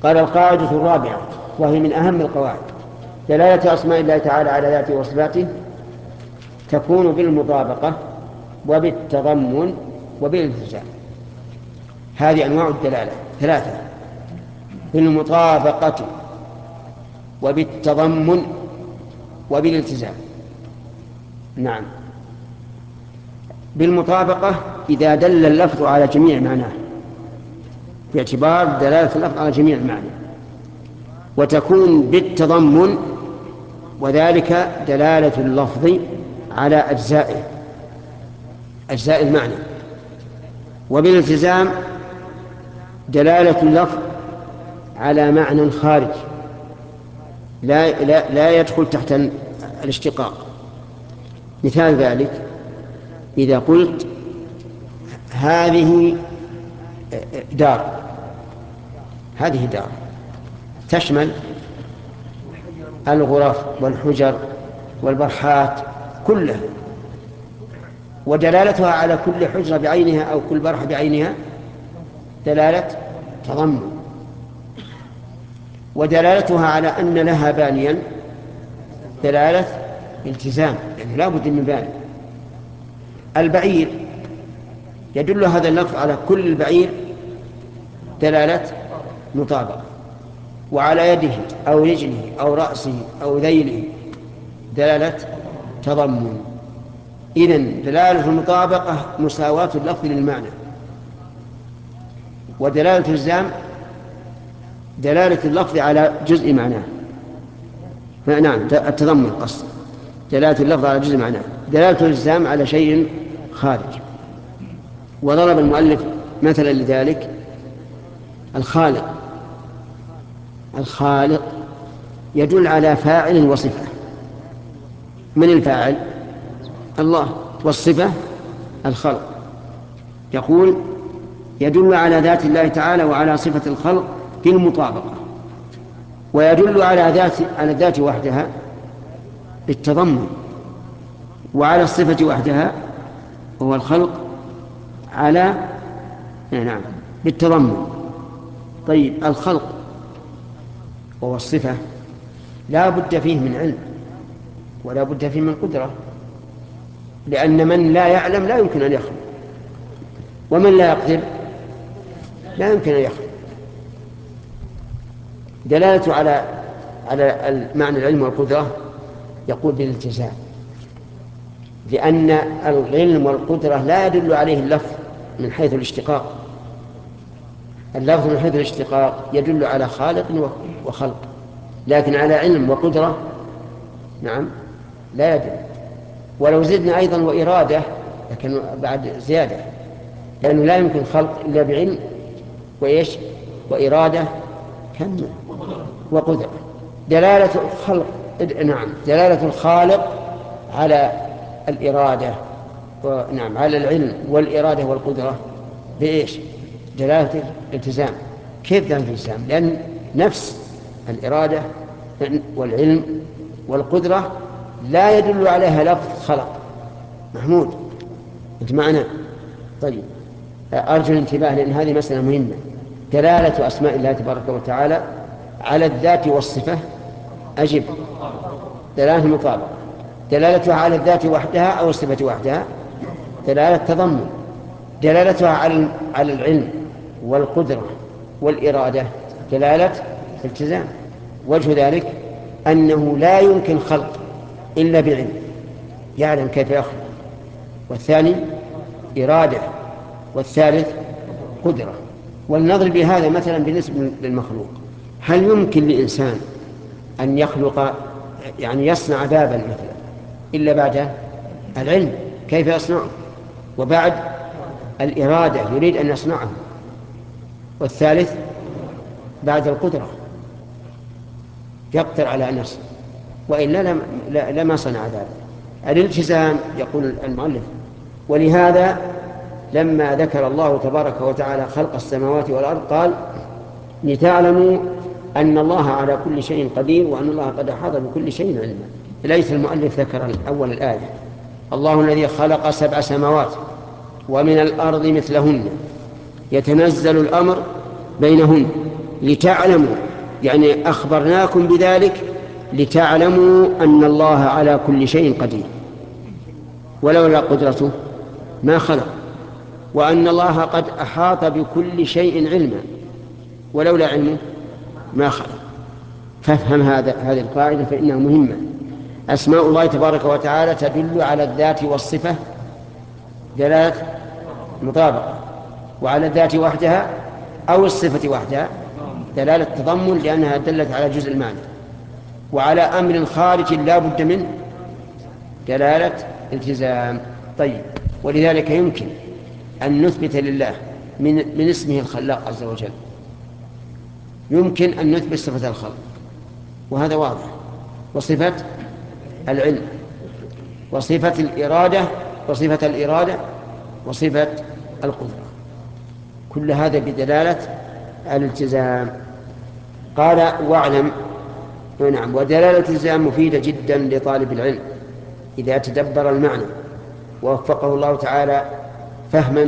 قال القاعدة الرابعة وهي من أهم القواعد: دلالة أسماء الله تعالى على ذاته وصفاته تكون بالمطابقة وبالتضمن وبالالتزام. هذه أنواع الدلالة ثلاثة: بالمطابقة وبالتضمن وبالالتزام. نعم، بالمطابقة إذا دل اللفظ على جميع معناه باعتبار دلالة اللفظ على جميع المعنى، وتكون بالتضمن وذلك دلالة اللفظ على أجزاء المعنى، وبالالتزام دلالة اللفظ على معنى خارج لا يدخل تحت الاشتقاق. مثال ذلك إذا قلت هذه دار، هذه دار تشمل الغرف والحجر والبرحات كلها، ودلالتها على كل حجرة بعينها أو كل برحة بعينها دلالة تضمن، ودلالتها على أن لها بانيا دلالة التزام، يعني لا بد من باني. البعير يدل هذا اللفظ على كل البعير دلالة مطابقة، وعلى يده أو رجله أو رأسه أو ذيله دلالة تضمن. إذن دلالة المطابقة مساواة اللفظ للمعنى، ودلالة الالتزام دلالة اللفظ على جزء معناه. نعم، التضمن قصد دلالة اللفظ على جزء معناه، دلالة الالتزام على شيء خارج. وضرب المؤلف مثلا لذلك الخالق يدل على فاعل وصفة. من الفاعل؟ الله، والصفة الخلق. يقول يدل على ذات الله تعالى وعلى صفة الخلق بالمطابقة، ويدل على الذات وحدها بالتضمن، وعلى الصفة وحدها وهو الخلق على بالتضمن. طيب، الخلق وهو الصفة لا بد فيه من علم ولا بد فيه من قدرة، لأن من لا يعلم لا يمكن أن يخلق، ومن لا يقدر لا يمكن أن يخلق. دلالته على المعنى العلم والقدرة يقول بالالتزام، لأن العلم والقدرة لا يدل عليه اللفظ من حيث الاشتقاق. اللفظ من حيث الاشتقاق يدل على خالق وخلق، لكن على علم وقدرة نعم لا يدل. ولو زدنا أيضا وإرادة لكن بعد زيادة، لأنه لا يمكن خلق إلا بعلم وإرادة وقدرة. دلالة الخلق دلالة الخالق على الإرادة على العلم والإرادة والقدرة بإيش؟ دلالة الالتزام. كيف دلالة الالتزام؟ لأن نفس الإرادة والعلم والقدرة لا يدل عليها لفظ خلق. محمود أنت معنا؟ طيب، أرجو الانتباه لأن هذه مسألة مهمة. دلالة أسماء الله تبارك وتعالى على الذات والصفة أجب دلالة مطابقة. دلالتها على الذات وحدها أو الصفة وحدها دلالة تضمن. دلالتها على العلم والقدرة والإرادة دلالة التزام. وجه ذلك أنه لا يمكن خلق إلا بعلم يعلم كيف يخلق، والثاني إرادة، والثالث قدرة. ولنضرب بهذا مثلا بالنسبة للمخلوق. هل يمكن لإنسان أن يخلق يصنع بابا مثلا إلا بعد العلم كيف يصنعه، وبعد الإرادة يريد أن يصنعه، والثالث بعد القدرة يقدر على أن يصنع، وإلا لما صنع ذلك. الالتزام يقول المؤلف. ولهذا لما ذكر الله تبارك وتعالى خلق السماوات والأرض قال لتعلموا أن الله على كل شيء قدير وأن الله قد أحاط بكل شيء علما. ليس المؤلف ذكر أول الآية الله الذي خلق 7 سماوات ومن الأرض مثلهن يتنزل الأمر بينهن لتعلموا، يعني أخبرناكم بذلك لتعلموا أن الله على كل شيء قدير، ولولا قدرته ما خلق، وأن الله قد أحاط بكل شيء علما، ولولا علمه ما خلق. فافهم هذه القاعدة فإنها مهمة. أسماء الله تبارك وتعالى تدل على الذات والصفة دلالة مطابقة، وعلى الذات وحدها أو الصفة وحدها دلالة تضمن، لأنها دلت على جزء المعنى، وعلى أمر خارج لا بد منه دلالة التزام. طيب، ولذلك يمكن أن نثبت لله من اسمه الخلاق عز وجل، يمكن أن نثبت صفة الخلق، وهذا واضح، وصفة العلم، وصفة الإرادة وصفة القدرة، كل هذا بدلالة الالتزام. قال واعلم، نعم، ودلالة الالتزام مفيدة جدا لطالب العلم إذا تدبر المعنى ووفقه الله تعالى فهما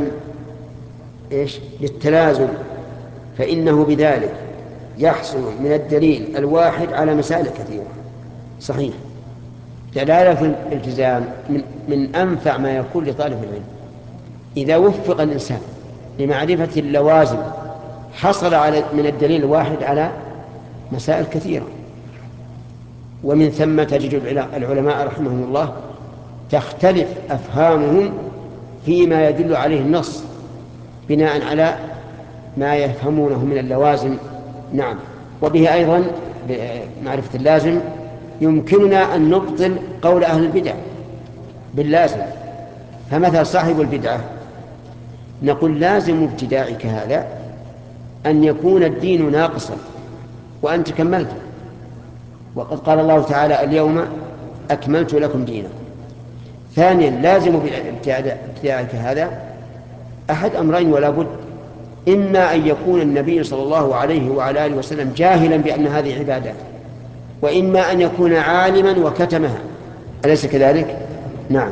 للتلازم، فإنه بذلك يحصل من الدليل الواحد على مسائل كثيرة. صحيح، دلالة الالتزام من أنفع ما يكون لطالب العلم. إذا وفق الإنسان لمعرفة اللوازم حصل من الدليل الواحد على مسائل كثيرة. ومن ثم تجد العلماء رحمهم الله تختلف أفهامهم فيما يدل عليه النص بناء على ما يفهمونه من اللوازم. نعم، وبه أيضا بمعرفة اللازم يمكننا أن نبطل قول أهل البدع باللازم. فمثل صاحب البدعة نقول لازم ابتداعك هذا أن يكون الدين ناقصا وأنت كملته، وقد قال الله تعالى اليوم أكملت لكم دينكم. ثانيا، لازم ابتداعك هذا أحد أمرين ولا بد: إما أن يكون النبي صلى الله عليه وعلى آله وسلم جاهلا بأن هذه عبادات، وإما أن يكون عالما وكتمها، أليس كذلك؟ نعم،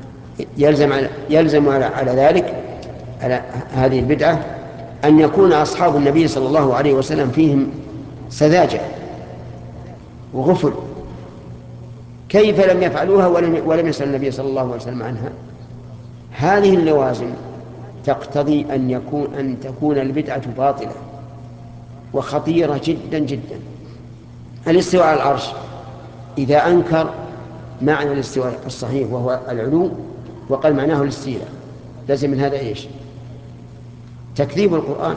يلزم على ذلك، على هذه البدعة، أن يكون أصحاب النبي صلى الله عليه وسلم فيهم سذاجة وغفل، كيف لم يفعلوها ولم يسأل النبي صلى الله عليه وسلم عنها؟ هذه اللوازم تقتضي أن تكون البدعة باطلة وخطيرة جدا جدا. الاستواء على العرش، إذا أنكر معنى الاستواء الصحيح وهو العلو وقال معناه الاستيلاء، لازم من هذا تكذيب القرآن،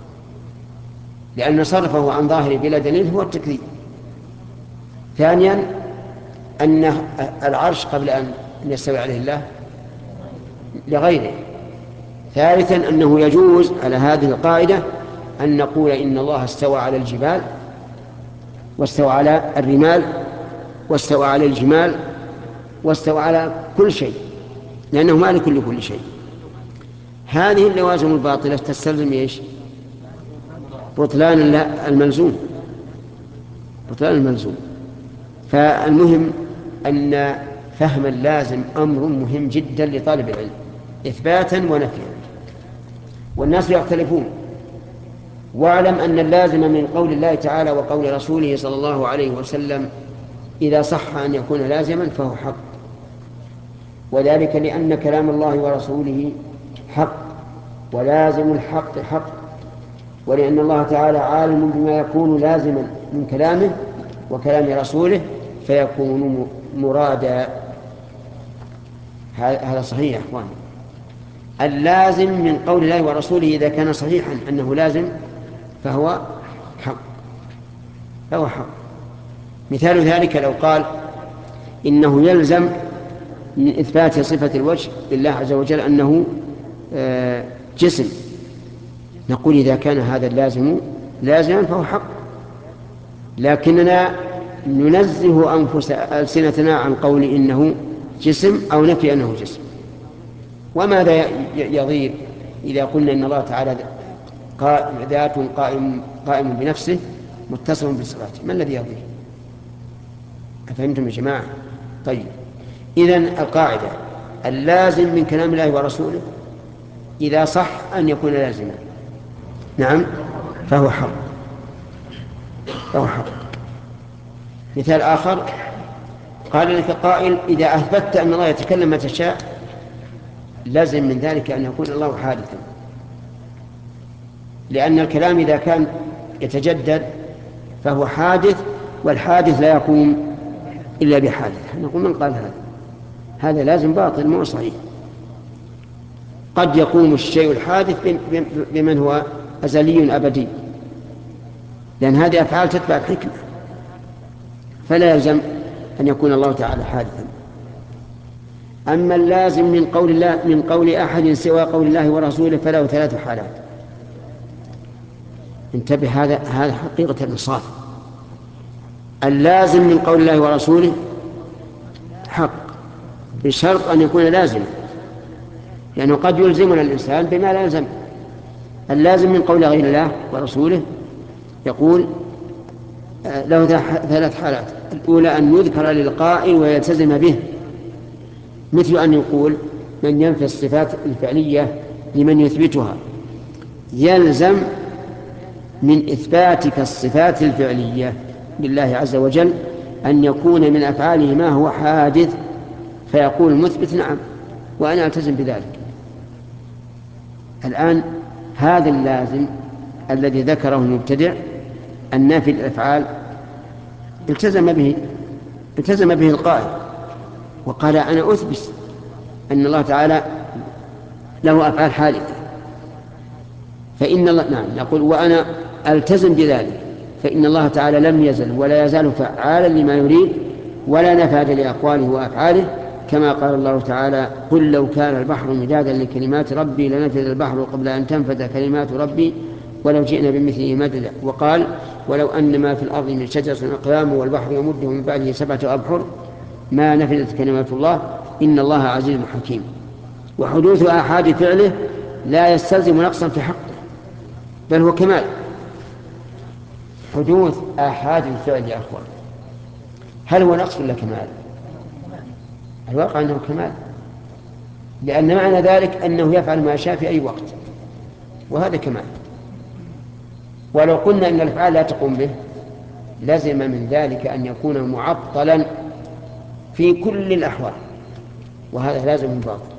لأن صرفه عن ظاهره بلا دليل هو التكذيب. ثانيا، أن العرش قبل أن يستوي عليه الله لغيره. ثالثا، أنه يجوز على هذه القاعدة أن نقول إن الله استوى على الجبال، واستوى على الرمال، واستوى على الجمال، واستوى على كل شيء، لأنه مالك لكل شيء. هذه اللوازم الباطلة تستلزم بطلان الملزوم. فالمهم أن فهم اللازم أمر مهم جدا لطالب العلم إثباتا ونفيا، والناس يختلفون. واعلم أن اللازم من قول الله تعالى وقول رسوله صلى الله عليه وسلم إذا صح أن يكون لازما فهو حق، وذلك لأن كلام الله ورسوله حق، ولازم الحق حق، ولأن الله تعالى عالم بما يكون لازما من كلامه وكلام رسوله فيكون مرادا. هذا صحيح يا أخوان. اللازم من قول الله ورسوله إذا كان صحيحا أنه لازم فهو حق. مثال ذلك لو قال إنه يلزم من إثبات صفة الوجه لله عز وجل أنه جسم، نقول إذا كان هذا اللازم لازما فهو حق، لكننا ننزه ألسنتنا عن قول إنه جسم أو نفي أنه جسم. وماذا يضير إذا قلنا إن الله تعالى ذات قائم بنفسه متصل بصفاته؟ ما الذي يضير؟ أفهمتم يا جماعة؟ طيب، إذن القاعدة اللازم من كلام الله ورسوله إذا صح أن يكون لازما، نعم، فهو حق. له حق. مثال آخر: قال لك قائل: إذا أثبتت أن الله يتكلم متى شاء لازم من ذلك أن يكون الله حادثا، لأن الكلام إذا كان يتجدد فهو حادث، والحادث لا يقوم إلا بحادث. نقول: من قال هذا؟ هذا لازم باطل مو صحيح. قد يقوم الشيء الحادث بمن هو أزلي أبدي، لأن هذه أفعال تتبع الحكمة، فلا يلزم أن يكون الله تعالى حادثا. أما اللازم من قول أحد سوى قول الله ورسوله فله 3 حالات. انتبه، هذا حقيقة الإنصاف. اللازم من قول الله ورسوله حق بشرط أن يكون لازما، لأنه قد يلزمنا الإنسان بما لا يلزم. اللازم من قول غير الله ورسوله يقول له 3 حالات. الأولى أن يذكر للقائل ويلتزم به، مثل أن يقول: من ينفي الصفات الفعلية لمن يثبتها يلزم من إثباتك الصفات الفعلية لله عز وجل أن يكون من أفعاله ما هو حادث، فيقول المثبت: نعم وأنا ألتزم بذلك. الآن هذا اللازم الذي ذكره المبتدع النافي الأفعال التزم به القائل وقال: أنا أثبت أن الله تعالى له أفعال حادثة، فإن الله نعم نقول وأنا ألتزم بذلك، فإن الله تعالى لم يزل ولا يزال فعالا لما يريد ولا نفاد لأقواله وأفعاله، كما قال الله تعالى: قل لو كان البحر مدادا لكلمات ربي لنفذ البحر قبل أن تنفذ كلمات ربي ولو جئنا بمثله مددا. وقال: ولو أن ما في الأرض من شجرة أقلام والبحر يمده من بعده 7 أبحر ما نفذت كلمات الله إن الله عزيز حكيم. وحدوث آحاد فعله لا يستلزم نقصا في حقه، بل هو كمال. حدوث آحاد الفعل يا أخوان هل هو نقص ولا كمال؟ الواقع أنه كمال، لأن معنى ذلك أنه يفعل ما شاء في أي وقت، وهذا كمال. ولو قلنا أن الأفعال لا تقوم به لازم من ذلك أن يكون معطلا في كل الأحوال، وهذا لازم من باطل.